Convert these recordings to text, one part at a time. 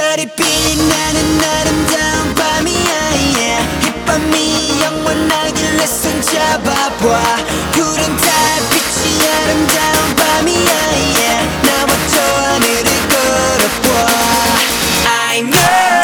별이 빛나는 아름다운 밤이야 yeah. 이 밤이 영원하길래 손잡아봐 푸른 달빛이 아름다운 밤이야 yeah. 나와 저 하늘을 걸어봐 I know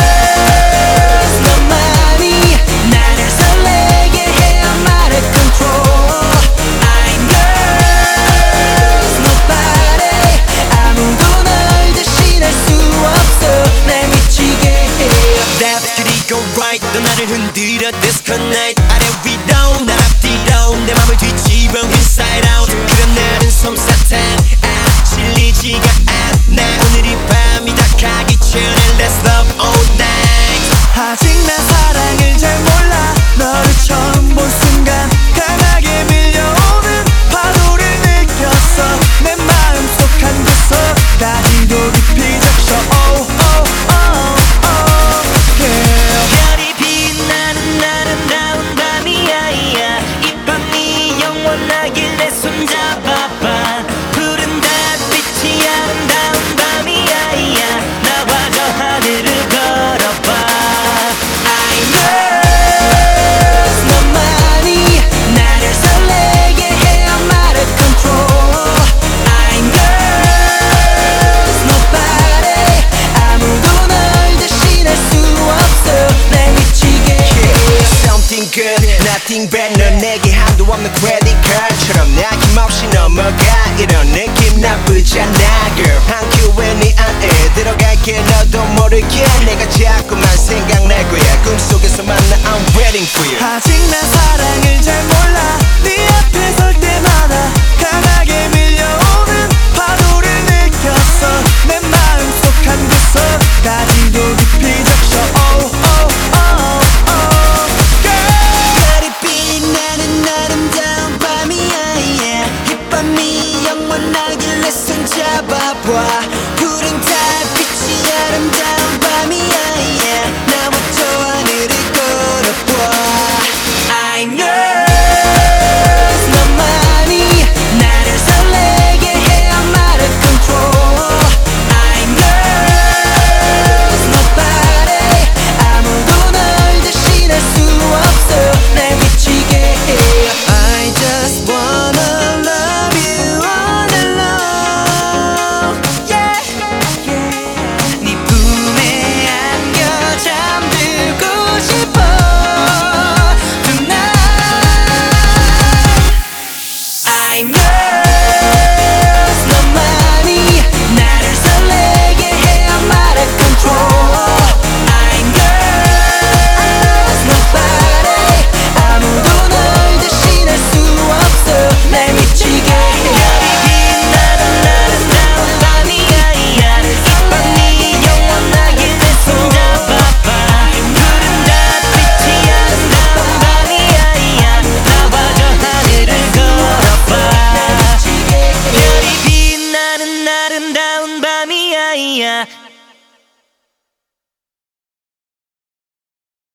너만이 나를 설레게 해 I'm out of control I know nobody 아무도 널 대신할 수 없어 날 미치게 해 Left 그리고 right 너 나를 흔들어 disconnect 아래 위로 날 앞뒤로 내 맘을 뒤집어 inside out 그런 나는 솜사탕 질리지가 않아 오늘 이 밤이 다 가기 전에 Let's love all night 아직 난 사랑을 잘 몰라 너를 처음 본 순간 강하게 밀려오는 파도를 느꼈어 내 마음속 한 구석까지도 깊이 적셔 oh oh oh oh yeah. 별이 빛나는 아름다운 밤이야 yeah. 이 밤이 영원하길래 손잡아봐 푸른 달빛이 아름다운 밤이야 yeah. 나와 저 하늘을 걸어봐 I know 너만이 나를 설레게 해 I'm out of control I know nobody 아무도 널 대신할 수 없어 날 미치게 해 Something good, nothing bad 넌 내게 한도 없는 credit card처럼 아낌없이 넘어가 이런 느낌 나쁘지 않아 girl 한 큐에 네 안에 들어갈게 너도 모르게 내가 자꾸만 생각날 거야 꿈속에서 만나 I'm waiting for you 아직 난 사랑을 잘 몰라 네